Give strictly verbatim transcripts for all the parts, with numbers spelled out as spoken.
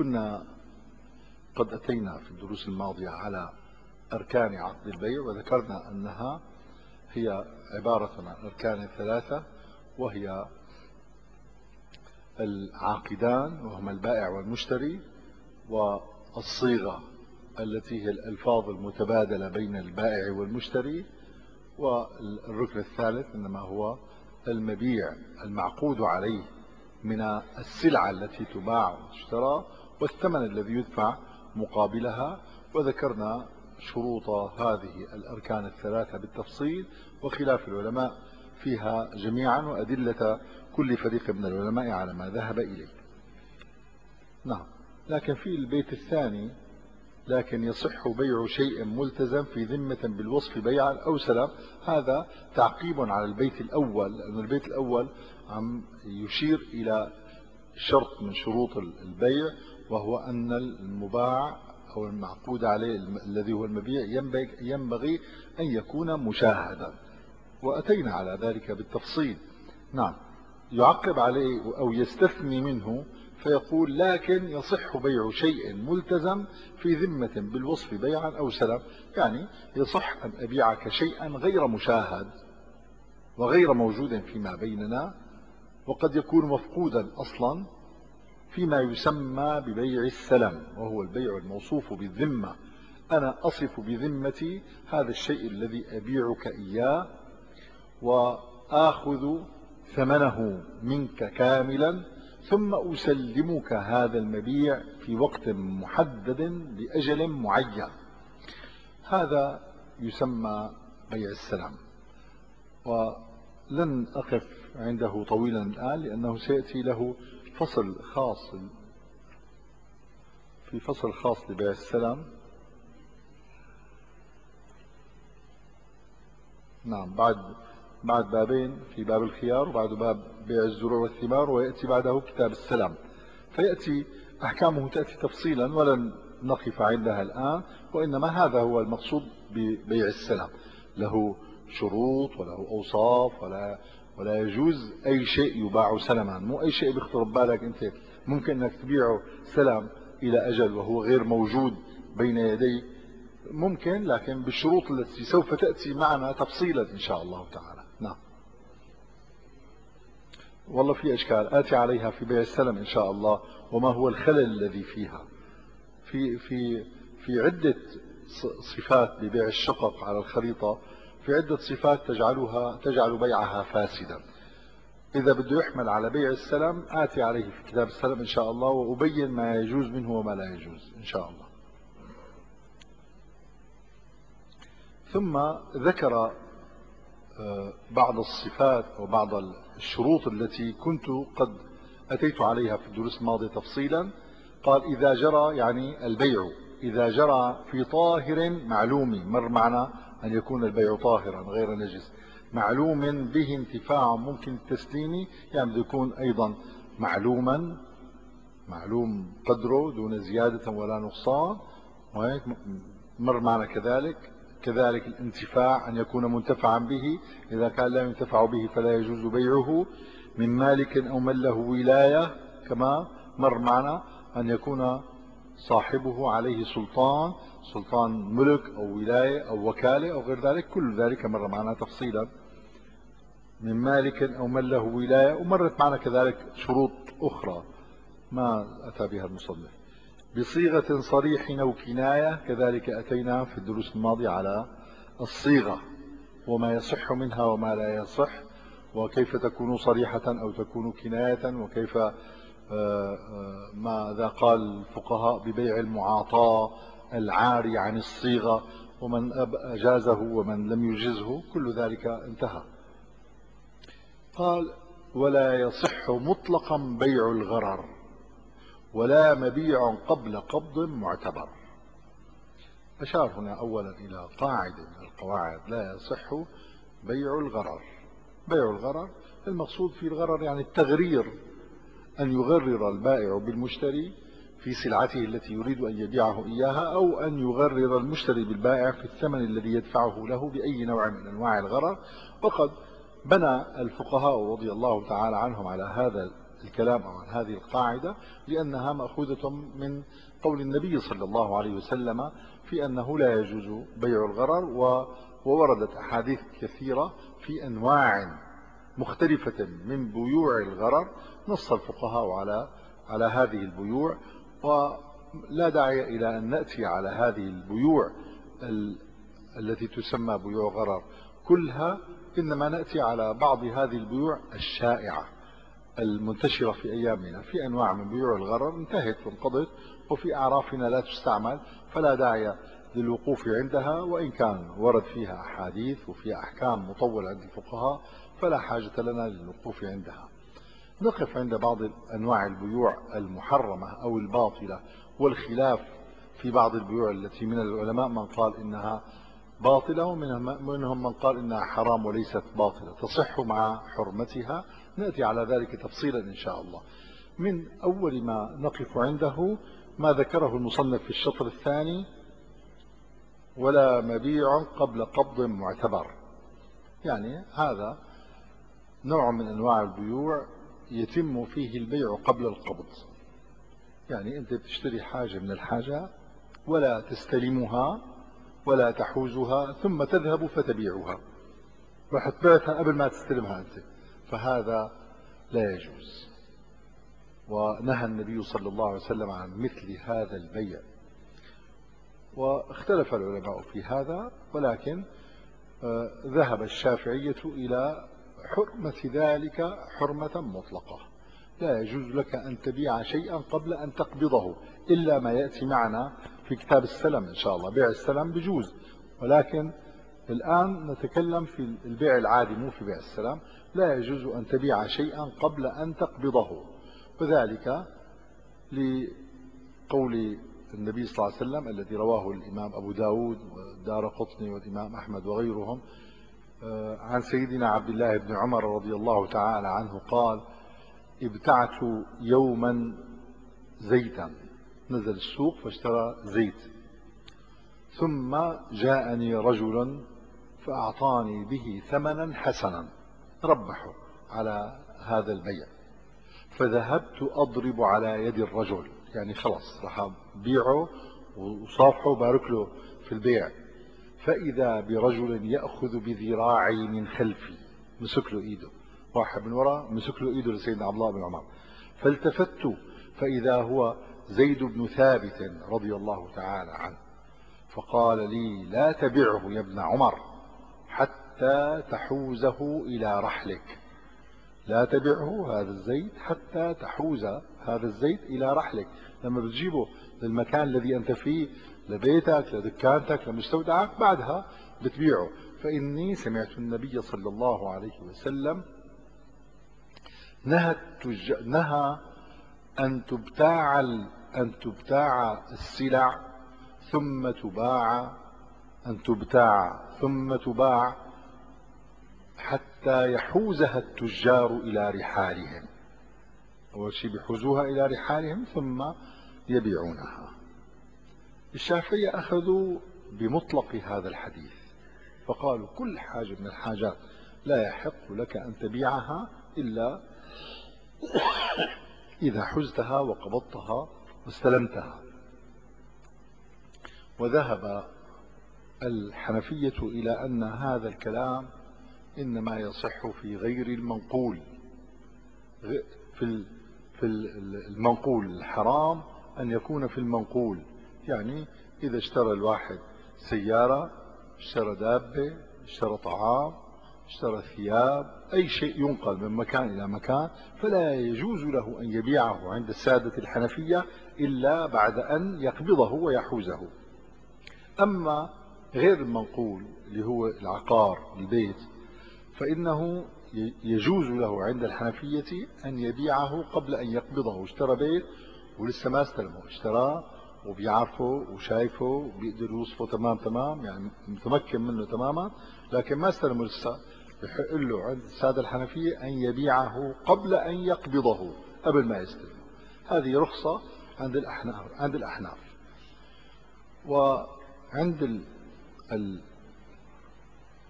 كنا قد أتينا في الدروس الماضية على أركان عقد البيع، وذكرنا أنها هي عبارة عن أركان ثلاثة، وهي العاقدان وهما البائع والمشتري، والصيغة التي هي الألفاظ المتبادلة بين البائع والمشتري، والركن الثالث إنما هو المبيع المعقود عليه من السلعة التي تباع وتشترى والثمن الذي يدفع مقابلها. وذكرنا شروط هذه الأركان الثلاثة بالتفصيل وخلاف العلماء فيها جميعا، وأدلة كل فريق من العلماء على ما ذهب إليه. نعم. لكن في البيت الثاني: لكن يصح بيع شيء ملتزم في ذمة بالوصف بيعا أو سلام. هذا تعقيب على البيت الأول، لأن البيت الأول عم يشير إلى شرط من شروط البيع، وهو أن المباع أو المعقود عليه الذي هو المبيع ينبغي أن يكون مشاهدا، وأتينا على ذلك بالتفصيل. نعم. يعقب عليه أو يستثني منه فيقول: لكن يصح بيع شيء ملتزم في ذمة بالوصف بيعا أو سلام. يعني يصح أن أبيعك شيئا غير مشاهد وغير موجود فيما بيننا، وقد يكون مفقودا أصلا، فيما يسمى ببيع السلم، وهو البيع الموصوف بالذمة. أنا أصف بذمتي هذا الشيء الذي أبيعك إياه، وآخذ ثمنه منك كاملا، ثم أسلمك هذا المبيع في وقت محدد بأجل معين. هذا يسمى بيع السلام، ولن أقف عنده طويلا الآن لأنه سيأتي له فصل خاص، في فصل خاص لبيع السلام. نعم. بعد بعد بابين، في باب الخيار وبعد باب بيع الزروع والثمار، ويأتي بعده كتاب السلام، فيأتي أحكامه تأتي تفصيلا ولن نقف عندها الآن، وإنما هذا هو المقصود ببيع السلام. له شروط وله أوصاف، ولا ولا يجوز أي شيء يباع سلما. مو أي شيء بيخطر ببالك أنت ممكن أنك تبيعه سلام إلى أجل وهو غير موجود بين يديك، ممكن، لكن بالشروط التي سوف تأتي معنا تفصيلا إن شاء الله تعالى. نعم. والله في أشكال آتي عليها في بيع السلم إن شاء الله، وما هو الخلل الذي فيها. في في في عدة صفات ببيع الشقق على الخريطة، في عدة صفات تجعلها تجعل بيعها فاسدا. إذا بده يحمل على بيع السلم آتي عليه في كتاب السلم إن شاء الله، وأبين ما يجوز منه وما لا يجوز إن شاء الله. ثم ذكر بعض الصفات وبعض الشروط التي كنت قد أتيت عليها في الدروس الماضية تفصيلا. قال: إذا جرى، يعني البيع إذا جرى في طاهر معلوم. مر معنا أن يكون البيع طاهرا غير نجس، معلوم به انتفاع ممكن التسليم، يعني بده يكون أيضا معلوما، معلوم قدره دون زيادة ولا نقصان، وهيك مر معنا كذلك. كذلك الانتفاع أن يكون منتفعا به، إذا كان لا ينتفع به فلا يجوز بيعه. من مالك أو من له ولاية، كما مر معنا أن يكون صاحبه عليه سلطان، سلطان ملك أو ولاية أو وكالة أو غير ذلك، كل ذلك مر معنا تفصيلا. من مالك أو من له ولاية، ومرت معنا كذلك شروط أخرى ما أتى بها المصنف. بصيغة صريح أو كناية، كذلك أتينا في الدروس الماضية على الصيغة وما يصح منها وما لا يصح، وكيف تكون صريحة أو تكون كناية، وكيف ماذا قال الفقهاء ببيع المعاطاة العاري عن الصيغة، ومن أجازه ومن لم يجزه، كل ذلك انتهى. قال: ولا يصح مطلقا بيع الغرر، ولا مبيع قبل قبض معتبر. أشار هنا أولا إلى قاعدة من القواعد: لا يصح بيع الغرر. بيع الغرر المقصود في الغرر يعني التغرير، أن يغرر البائع بالمشتري في سلعته التي يريد أن يبيعه إياها، أو أن يغرر المشتري بالبائع في الثمن الذي يدفعه له بأي نوع من أنواع الغرر. وقد بنى الفقهاء رضي الله تعالى عنهم على هذا الكلام عن هذه القاعدة لأنها مأخوذة من قول النبي صلى الله عليه وسلم في أنه لا يجوز بيع الغرر، ووردت أحاديث كثيرة في أنواع مختلفة من بيوع الغرر نص الفقهاء على على هذه البيوع، ولا داعي إلى أن نأتي على هذه البيوع التي تسمى بيوع غرر كلها، إنما نأتي على بعض هذه البيوع الشائعة المنتشرة في أيامنا. في أنواع من بيوع الغرر انتهت وانقضت وفي أعرافنا لا تستعمل، فلا داعي للوقوف عندها، وإن كان ورد فيها أحاديث وفيها أحكام مطولة عند الفقهاء فلا حاجة لنا للوقوف عندها. نقف عند بعض أنواع البيوع المحرمة أو الباطلة، والخلاف في بعض البيوع التي من العلماء من قال إنها باطلة ومنهم من قال إنها حرام وليست باطلة تصح مع حرمتها. نأتي على ذلك تفصيلا إن شاء الله. من أول ما نقف عنده ما ذكره المصنف في الشطر الثاني: ولا مبيع قبل قبض معتبر. يعني هذا نوع من أنواع البيوع يتم فيه البيع قبل القبض، يعني أنت بتشتري حاجة من الحاجات ولا تستلمها ولا تحوزها ثم تذهب فتبيعها، راح تبيعها قبل ما تستلمها أنت، فهذا لا يجوز. ونهى النبي صلى الله عليه وسلم عن مثل هذا البيع، واختلف العلماء في هذا، ولكن ذهب الشافعية إلى حرمة ذلك حرمة مطلقة. لا يجوز لك أن تبيع شيئا قبل أن تقبضه، إلا ما يأتي معنا في كتاب السلم إن شاء الله. بيع السلم بجوز، ولكن الآن نتكلم في البيع العادي مو في بيع السلم. لا يجوز أن تبيع شيئا قبل أن تقبضه، وذلك لقول النبي صلى الله عليه وسلم الذي رواه الإمام أبو داود والدارقطني والإمام أحمد وغيرهم عن سيدنا عبد الله بن عمر رضي الله تعالى عنه قال: ابتعت يوما زيتا، نزل السوق فاشترى زيت، ثم جاءني رجل فأعطاني به ثمنا حسنا ربحه على هذا البيع، فذهبت أضرب على يد الرجل، يعني خلاص راح بيعه وصافحه وبارك له في البيع، فإذا برجل يأخذ بذراعي من خلفي، مسك له إيده، واحد من وراء مسك له إيده لسيدنا عبد الله بن عمر، فالتفت فإذا هو زيد بن ثابت رضي الله تعالى عنه، فقال لي: لا تبعه يا ابن عمر حتى تحوزه إلى رحلك، لا تبعه هذا الزيت حتى تحوز هذا الزيت إلى رحلك، لما بتجيبه للمكان الذي أنت فيه، لبيتك لدكانتك لمستودعك، بعدها بتبيعه. فإني سمعت النبي صلى الله عليه وسلم نهى نهى أن تبتاع أن تبتاع السلع ثم تباع أن تبتاع ثم تباع حتى يحوزها التجار إلى رحالهم. أول شيء بيحوزوها إلى رحالهم ثم يبيعونها. الشافعية أخذوا بمطلق هذا الحديث، فقالوا كل حاجة من الحاجات لا يحق لك أن تبيعها إلا إذا حزتها وقبضتها واستلمتها. وذهب الحنفية إلى أن هذا الكلام إنما يصح في غير المنقول. في في المنقول الحرام أن يكون في المنقول، يعني إذا اشترى الواحد سيارة، اشترى دابة، اشترى طعام، اشترى ثياب، أي شيء ينقل من مكان إلى مكان، فلا يجوز له أن يبيعه عند السادة الحنفية إلا بعد أن يقبضه ويحوزه. أما غير المنقول اللي هو العقار البيت، فإنه يجوز له عند الحنفية أن يبيعه قبل أن يقبضه. اشترى بيت ولسه ما استلمه، اشتراه وبيعرفه وشايفه وبيقدر يوصفه تمام تمام، يعني متمكن منه تماما، لكن ما استلمه لسه، بحق له عند السادة الحنفية أن يبيعه قبل أن يقبضه، قبل ما يستلمه. هذه رخصة عند الأحناف عند الأحناف وعند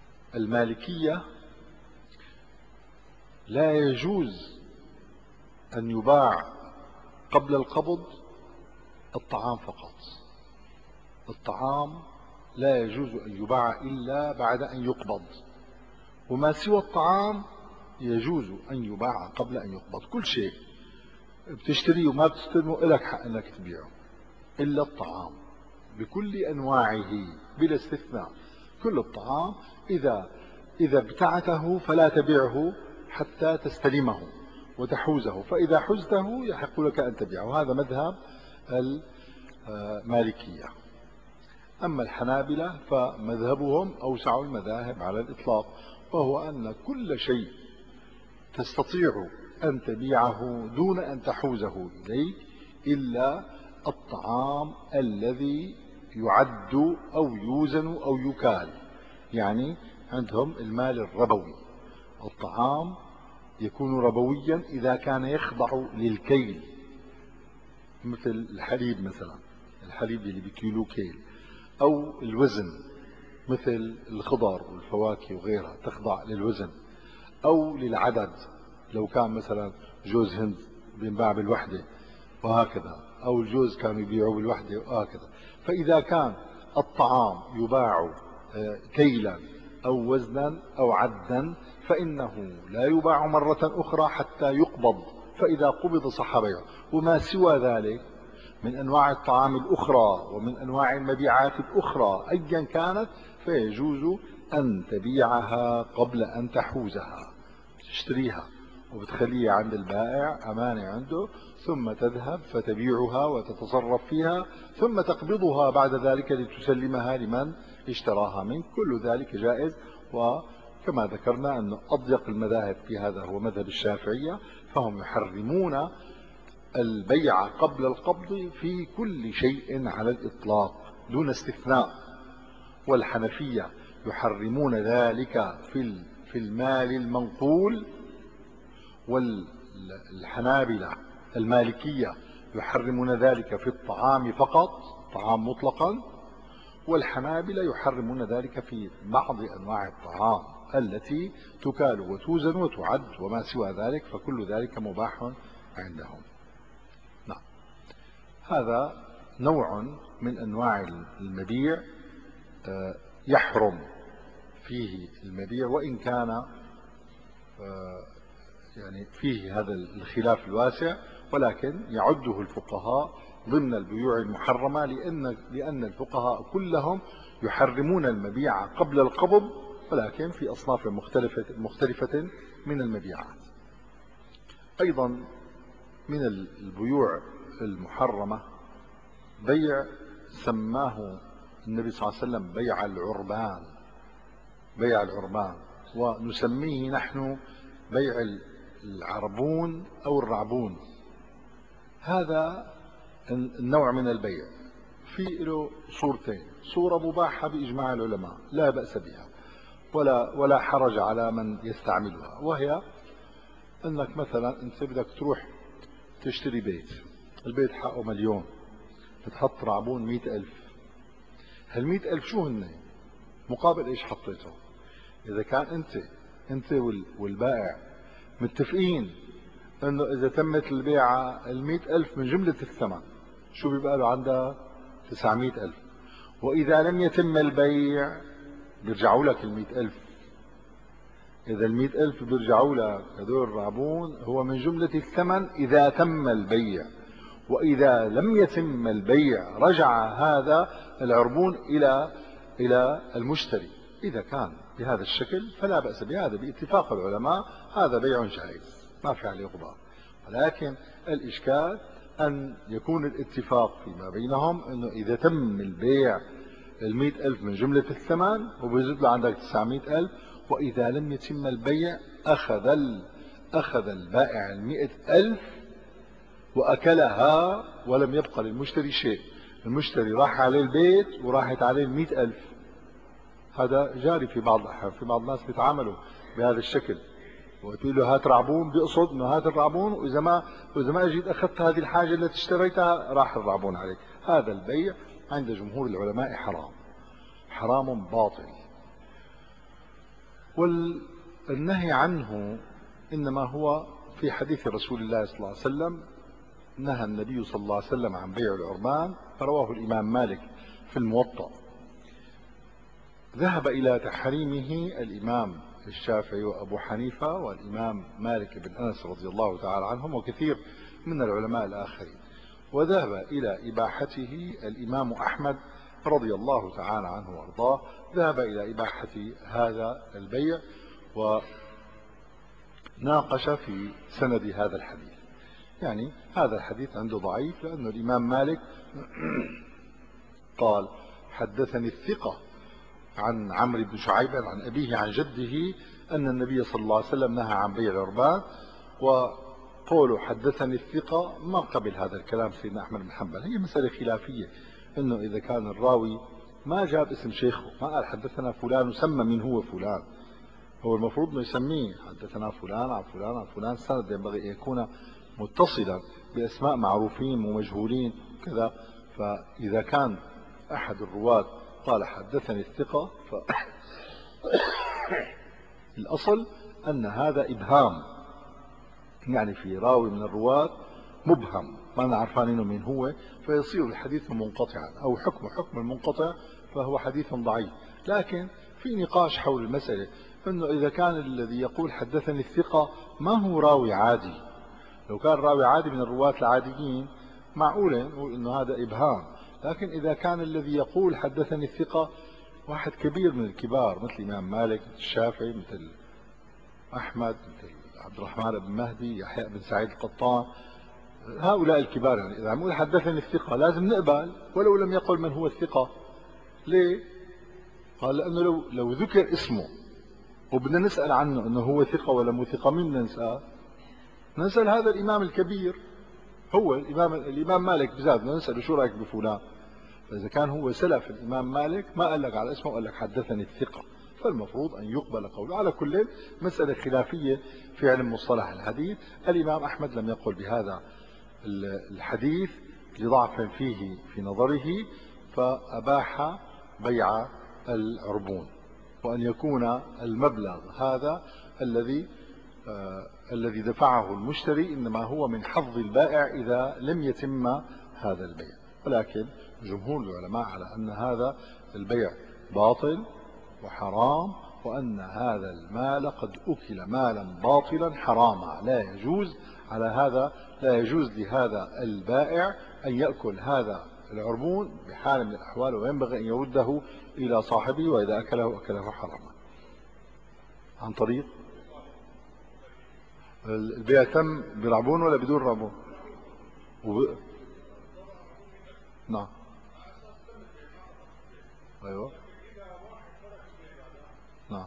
المالكية لا يجوز أن يباع قبل القبض الطعام فقط. الطعام لا يجوز أن يباع إلا بعد أن يقبض، وما سوى الطعام يجوز أن يباع قبل أن يقبض. كل شيء بتشتريه وما بتستلمه لك حق أنك تبيعه إلا الطعام بكل أنواعه بلا استثناء. كل الطعام إذا إذا ابتعته فلا تبيعه حتى تستلمه وتحوزه، فإذا حزته يحق لك أن تبيعه. هذا مذهب المالكية. أما الحنابلة فمذهبهم أوسع المذاهب على الإطلاق، وهو أن كل شيء تستطيع أن تبيعه دون أن تحوزه إليك إلا الطعام الذي يعد أو يوزن أو يكال. يعني عندهم المال الربوي، الطعام يكون ربويا إذا كان يخضع للكيل، مثل الحليب مثلا، الحليب اللي بكيلو كيل، أو الوزن مثل الخضار والفواكه وغيرها تخضع للوزن، أو للعدد لو كان مثلا جوز هند بينباع بالوحدة وهكذا، أو الجوز كانوا يبيعوا بالوحدة وهكذا. فإذا كان الطعام يباع كيلا أو وزنا أو عدا فإنه لا يباع مرة أخرى حتى يقبض، فإذا قبض صح بيعه. وما سوى ذلك من أنواع الطعام الأخرى ومن أنواع المبيعات الأخرى أيا كانت فيجوز أن تبيعها قبل أن تحوزها. تشتريها وبتخليها عند البائع أمانة عنده، ثم تذهب فتبيعها وتتصرف فيها، ثم تقبضها بعد ذلك لتسلمها لمن اشتراها منك. كل ذلك جائز. وكما ذكرنا أن أضيق المذاهب في هذا هو مذهب الشافعية، فهم يحرمون البيع قبل القبض في كل شيء على الإطلاق دون استثناء. والحنفية يحرمون ذلك في في المال المنقول، والحنابلة المالكية يحرمون ذلك في الطعام فقط، طعام مطلقا، والحنابلة يحرمون ذلك في بعض أنواع الطعام التي تكال وتوزن وتعد، وما سوى ذلك فكل ذلك مباح عندهم. نعم. هذا نوع من أنواع المبيع يحرم فيه المبيع، وإن كان يعني فيه هذا الخلاف الواسع، ولكن يعده الفقهاء ضمن البيوع المحرمة، لأن لأن الفقهاء كلهم يحرمون المبيع قبل القبض، ولكن في أصناف مختلفة مختلفة من المبيعات. أيضا من البيوع المحرمة بيع سماه النبي صلى الله عليه وسلم بيع العربان، بيع العربان، ونسميه نحن بيع العربون أو الرعبون. هذا النوع من البيع في له صورتين: صورة مباحة بإجماع العلماء لا بأس بها ولا ولا حرج على من يستعملها، وهي أنك مثلا أنت بدك تروح تشتري بيت، البيت حقه مليون، بتحط رعبون مئة ألف. هالمئة ألف شو هن؟ مقابل إيش حطيته؟ إذا كان أنت أنت والبائع متفقين أنه إذا تمت البيعة المئة ألف من جملة الثمن، شو بيبقى له عندها؟ تسعمئة ألف. وإذا لم يتم البيع بيرجعوا لك المئة ألف. إذا المئة ألف بيرجعوا لك هذول الرعبون هو من جملة الثمن إذا تم البيع، وإذا لم يتم البيع رجع هذا العربون إلى إلى المشتري. إذا كان بهذا الشكل فلا بأس بهذا باتفاق العلماء، هذا بيع جائز ما في عليه غبار. ولكن الإشكال أن يكون الاتفاق فيما بينهم أنه إذا تم البيع المئة ألف من جملة الثمن وبيزيد له عندك تسعمئة ألف، وإذا لم يتم البيع أخذ أخذ البائع المئة ألف وأكلها ولم يبقى للمشتري شيء. المشتري راح عليه البيت وراحت عليه المئة ألف. هذا جاري في بعض في بعض الناس بيتعاملوا بهذا الشكل، وتقول له هات رعبون بيقصد انه هات الرعبون، واذا ما واذا ما اجيت اخذت هذه الحاجه التي اشتريتها راح الرعبون عليك. هذا البيع عند جمهور العلماء حرام، حرام باطل. والنهي عنه انما هو في حديث رسول الله صلى الله عليه وسلم نهى النبي صلى الله عليه وسلم عن بيع العربان، رواه الإمام مالك في الموطأ. ذهب إلى تحريمه الإمام الشافعي وأبو حنيفة والإمام مالك بن أنس رضي الله تعالى عنهم وكثير من العلماء الآخرين، وذهب إلى إباحته الإمام أحمد رضي الله تعالى عنه وارضاه، ذهب إلى إباحة هذا البيع وناقش في سند هذا الحديث. يعني هذا الحديث عنده ضعيف، لأن الإمام مالك قال حدثني الثقة عن عمرو بن شعيب عن أبيه عن جده أن النبي صلى الله عليه وسلم نهى عن بيع العربان، وقوله حدثني الثقة ما قبل هذا الكلام سيدنا أحمد بن حنبل. هي مسألة خلافية، أنه إذا كان الراوي ما جاب اسم شيخه، ما قال حدثنا فلان وسمى من هو فلان، هو المفروض ما يسميه حدثنا فلان عن فلان عن فلان، سند ينبغي أن يكون متصلا بأسماء معروفين ومجهولين كذا. فإذا كان أحد الرواة قال حدثني الثقة فالأصل أن هذا إبهام، يعني في راوي من الرواة مبهم ما نعرفانينه من هو، فيصير الحديث منقطعا أو حكم حكم المنقطع، فهو حديث ضعيف. لكن في نقاش حول المسألة أنه إذا كان الذي يقول حدثني الثقة ما هو راوي عادي، لو كان راوي عادي من الرواة العاديين معقولة نقول أنه هذا إبهام، لكن إذا كان الذي يقول حدثني الثقة واحد كبير من الكبار مثل الإمام مالك، مثل الشافعي، مثل أحمد، مثل عبد الرحمن بن مهدي، يحيى بن سعيد القطان، هؤلاء الكبار، يعني إذا نقول حدثني الثقة لازم نقبل ولو لم يقل من هو الثقة. ليه؟ قال لأنه لو لو ذكر اسمه وبدنا نسأل عنه أنه هو ثقة ولا مو ثقة، مين بدنا نسأل؟ نسأل هذا الإمام الكبير، هو الإمام الإمام مالك بذات، بدنا نسأله شو رأيك بفلان؟ فإذا كان هو سلف الإمام مالك ما قال لك على اسمه وقال لك حدثني الثقة، فالمفروض أن يقبل قوله. على كل مسألة خلافية في علم مصطلح الحديث. الإمام أحمد لم يقل بهذا الحديث لضعف فيه في نظره، فأباح بيع العربون، وأن يكون المبلغ هذا الذي آه الذي دفعه المشتري إنما هو من حظ البائع إذا لم يتم هذا البيع. ولكن جمهور العلماء على أن هذا البيع باطل وحرام، وأن هذا المال قد أكل مالا باطلا حراما لا يجوز. على هذا لا يجوز لهذا البائع أن يأكل هذا العربون بحال من الأحوال، وينبغي أن يرده إلى صاحبه، وإذا أكله أكله حراما. عن طريق البيع تم برعبون ولا بدون رعبون؟ وب... نعم. أيوة. نعم.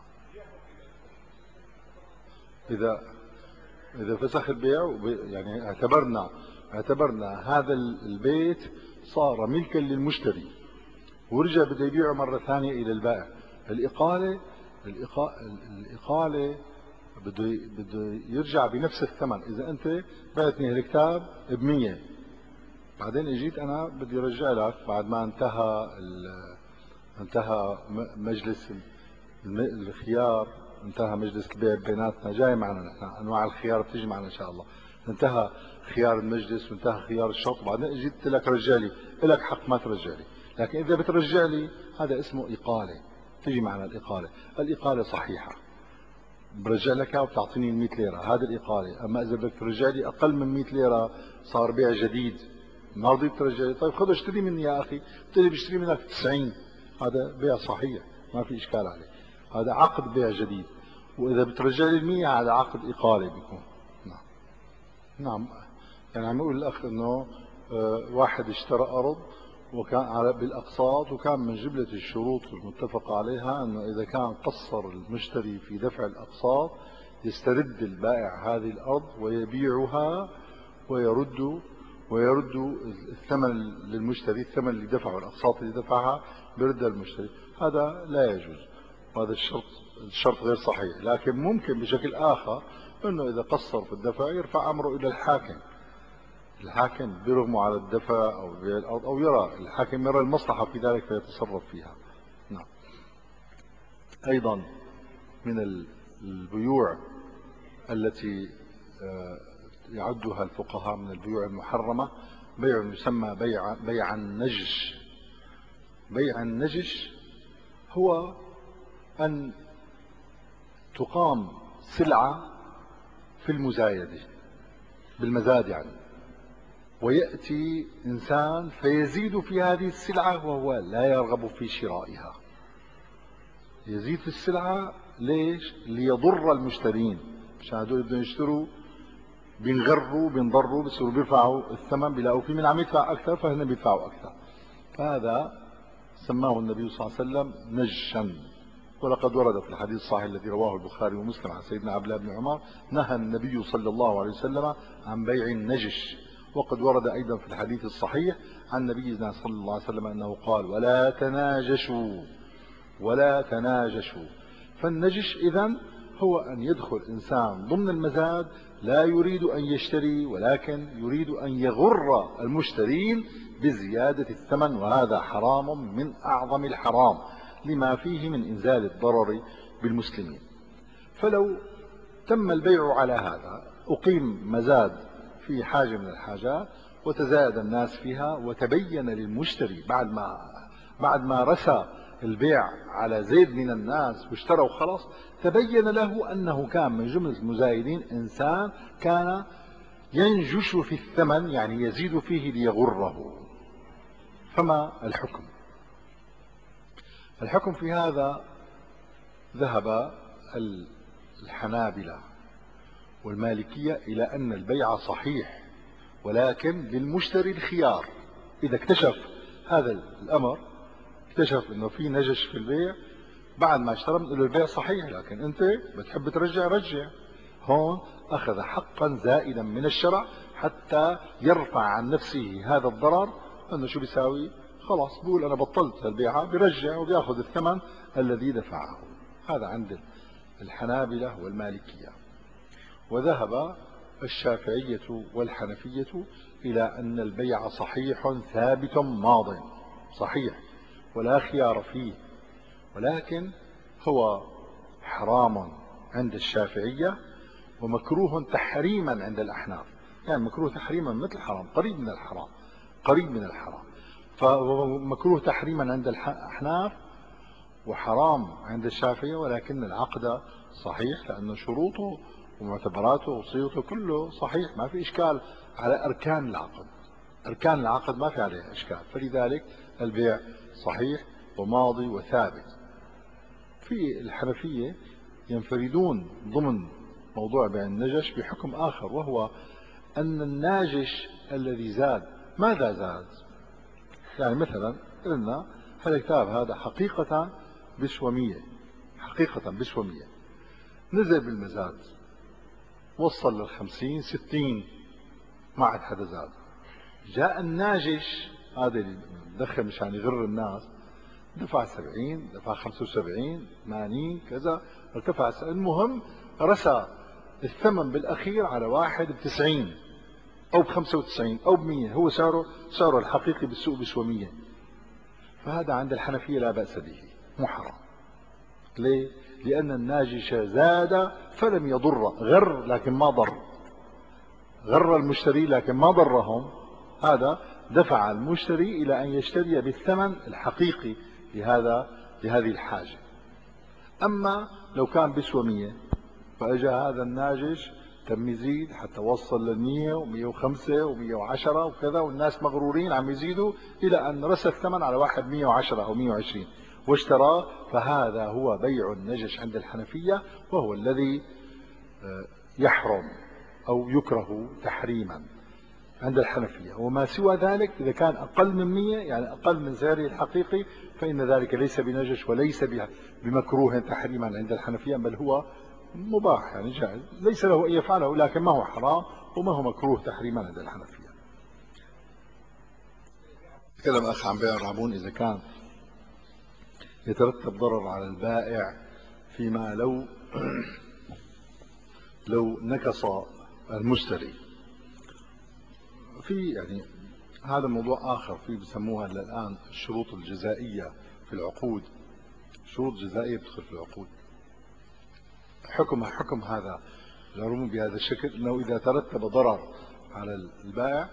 إذا إذا فسخ البيع يعني اعتبرنا اعتبرنا هذا البيت صار ملكا للمشتري ورجع بده يبيعه مرة ثانية إلى البائع. الإقالة الإقالة بده بده يرجع بنفس الثمن. إذا أنت بعتني الكتاب بمية، بعدين اجيت أنا بدي أرجع لك بعد ما انتهى انتهى مجلس الخيار، انتهى مجلس البيع بيناتنا، جاي معنا نحن انواع الخيار بتيجي معنا ان شاء الله، انتهى خيار المجلس وانتهى خيار الشرط، بعدين اجيت قلت لك رجع لي، لك حق ما ترجع لي. لكن اذا بترجع لي هذا اسمه اقاله، تيجي معنا الاقاله. الاقاله صحيحه، برجع لك وبتعطيني مئة ليره، هذا الاقاله. اما اذا بدك ترجع لي اقل من مئة ليره صار بيع جديد، ما رضيت ترجع لي، طيب خذ اشتري مني يا اخي، قلت لي بشتري منك تسعين، هذا بيع صحيح ما في اشكال عليه، هذا عقد بيع جديد. واذا بترجع لي المية هذا عقد اقاله بيكون. نعم. نعم. يعني عم يقول الاخ انه واحد اشترى ارض وكان على بالاقساط، وكان من جمله الشروط المتفق عليها انه اذا كان قصر المشتري في دفع الاقساط يسترد البائع هذه الارض ويبيعها ويرد ويرد الثمن للمشتري، الثمن اللي دفعه الاقساط اللي دفعها بيرد المشتري. هذا لا يجوز، وهذا الشرط الشرط غير صحيح. لكن ممكن بشكل آخر أنه إذا قصر في الدفع يرفع أمره إلى الحاكم، الحاكم بيرغمه على الدفع أو بيع الأرض، أو يرى الحاكم يرى المصلحة في ذلك فيتصرف فيها. نعم. أيضا من البيوع التي يعدها الفقهاء من البيوع المحرمة بيع يسمى بيع بيع النجش. بيع النجش هو أن تقام سلعة في المزايدة بالمزاد يعني، ويأتي إنسان فيزيد في هذه السلعة وهو لا يرغب في شرائها. يزيد في السلعة ليش؟ ليضر المشترين، مشان هدول بدهم يشتروا بينغروا بينضروا بيصيروا بيدفعوا الثمن، بيلاقوا في من عم يدفع أكثر فهن بيدفعوا أكثر. فهذا سماه النبي صلى الله عليه وسلم نجشا. ولقد ورد في الحديث الصحيح الذي رواه البخاري ومسلم عن سيدنا عبد الله بن عمر نهى النبي صلى الله عليه وسلم عن بيع النجش. وقد ورد أيضا في الحديث الصحيح عن نبينا صلى الله عليه وسلم أنه قال: ولا تناجشوا ولا تناجشوا. فالنجش إذن هو أن يدخل إنسان ضمن المزاد لا يريد أن يشتري، ولكن يريد أن يغر المشترين بزيادة الثمن، وهذا حرام من أعظم الحرام لما فيه من إنزال الضرر بالمسلمين. فلو تم البيع على هذا، أقيم مزاد في حاجة من الحاجات وتزايد الناس فيها، وتبين للمشتري بعد ما بعد ما رسى البيع على زيد من الناس واشتروا خلاص، تبين له أنه كان من جملة المزايدين إنسان كان ينجش في الثمن، يعني يزيد فيه ليغره. فما الحكم؟ الحكم في هذا: ذهب الحنابلة والمالكية إلى أن البيع صحيح، ولكن للمشتري الخيار. إذا اكتشف هذا الأمر، اكتشف أنه في نجش في البيع، بعد ما اشترى بنقول له البيع صحيح، لكن أنت بتحب ترجع رجع. هون أخذ حقا زائدا من الشرع حتى يرفع عن نفسه هذا الضرر. أنه شو بيساوي؟ خلاص بقول أنا بطلت البيعة، بيرجع وبياخذ الثمن الذي دفعه. هذا عند الحنابلة والمالكية. وذهب الشافعية والحنفية إلى أن البيع صحيح ثابت ماض، صحيح ولا خيار فيه، ولكن هو حرام عند الشافعية ومكروه تحريما عند الأحناف. يعني مكروه تحريما مثل حرام، قريب من الحرام، قريب من الحرام. فمكروه تحريما عند الأحناف وحرام عند الشافعية، ولكن العقد صحيح لأن شروطه ومعتبراته وصيغته كله صحيح، ما في إشكال على أركان العقد. أركان العقد ما في عليها إشكال، فلذلك البيع صحيح وماضي وثابت. في الحنفية ينفردون ضمن موضوع بيع النجش بحكم آخر، وهو أن الناجش الذي زاد ماذا زاد؟ يعني مثلا قلنا هذا الكتاب هذا حقيقة بسومية، حقيقة بسومية، نزل بالمزاد وصل للخمسين ستين ما عاد حدا زاد. جاء الناجش هذا اللي دخل مشان يغر الناس، دفع سبعين، دفع خمسة وسبعين، ثمانين كذا، ارتفع. المهم رسى الثمن بالأخير على واحد بتسعين أو بخمسة وتسعين أو بمية، هو سعره سعره الحقيقي بالسوق بسومية. فهذا عند الحنفية لا بأس به، مو حرام. ليه؟ لأن الناجش زاد فلم يضر، غر لكن ما ضر، غر المشتري لكن ما ضرهم. هذا دفع المشتري إلى أن يشتري بالثمن الحقيقي لهذا لهذه الحاجة. أما لو كان بسومية فأجا هذا الناجش تم يزيد حتى وصل للمية ومية وخمسة ومية وعشرة وكذا، والناس مغرورين عم يزيدوا إلى أن رسى الثمن على واحد مية وعشرة أو مية وعشرين واشتراه، فهذا هو بيع النجش عند الحنفية، وهو الذي يحرم أو يكره تحريما عند الحنفية. وما سوى ذلك إذا كان أقل من مية، يعني أقل من سعره الحقيقي، فإن ذلك ليس بنجش وليس بمكروه تحريما عند الحنفية، بل هو مباح يعني جائز، ليس له أن يفعله، لكن ما هو حرام وما هو مكروه تحريما عند الحنفية. تكلم أخ عن بيع الرهبون إذا كان يترتب ضرر على البائع فيما لو لو نكص المشتري. في يعني هذا موضوع آخر، في بسموها الآن الشروط الجزائية في العقود، شروط جزائية بتدخل في العقود. حكم حكم هذا العرموم بهذا الشكل أنه إذا ترتب ضرر على البائع،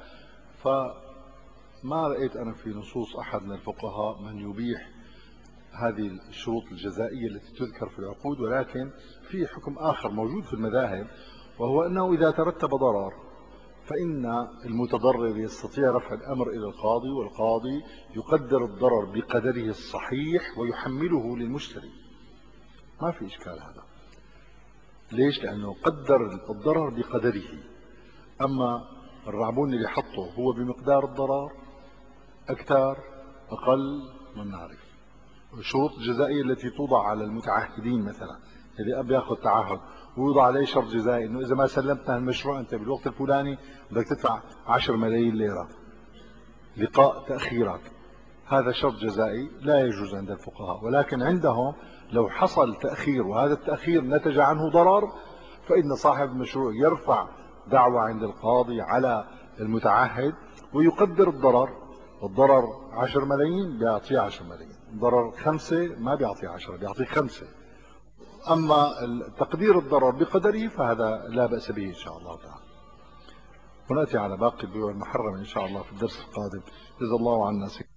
فما رأيت أنا في نصوص أحد من الفقهاء من يبيح هذه الشروط الجزائية التي تذكر في العقود، ولكن في حكم آخر موجود في المذاهب، وهو أنه إذا ترتب ضرر فإن المتضرر يستطيع رفع الأمر إلى القاضي، والقاضي يقدر الضرر بقدره الصحيح ويحمله للمشتري. ما في إشكال هذا. ليش؟ لأنه قدر الضرر بقدره. أما الرعبون اللي حطه هو بمقدار الضرر، أكثر أقل ما نعرف. الشروط الجزائية التي توضع على المتعهدين مثلا، اللي أب ياخذ تعهد ويوضع عليه شرط جزائي انه اذا ما سلمتنا المشروع انت بالوقت الفلاني بدك تدفع عشرة ملايين ليره لقاء تاخيرك، هذا شرط جزائي لا يجوز عند الفقهاء. ولكن عندهم لو حصل تاخير وهذا التاخير نتج عنه ضرر، فان صاحب المشروع يرفع دعوى عند القاضي على المتعهد ويقدر الضرر. الضرر عشر ملايين بيعطيه عشر ملايين، ضرر خمسة ما بيعطيه عشرة بيعطيه خمسة. أما تقدير الضرر بقدره فهذا لا بأس به إن شاء الله تعالى. ونأتي على باقي البيوع المحرمة إن شاء الله في الدرس القادم. جزا الله عنا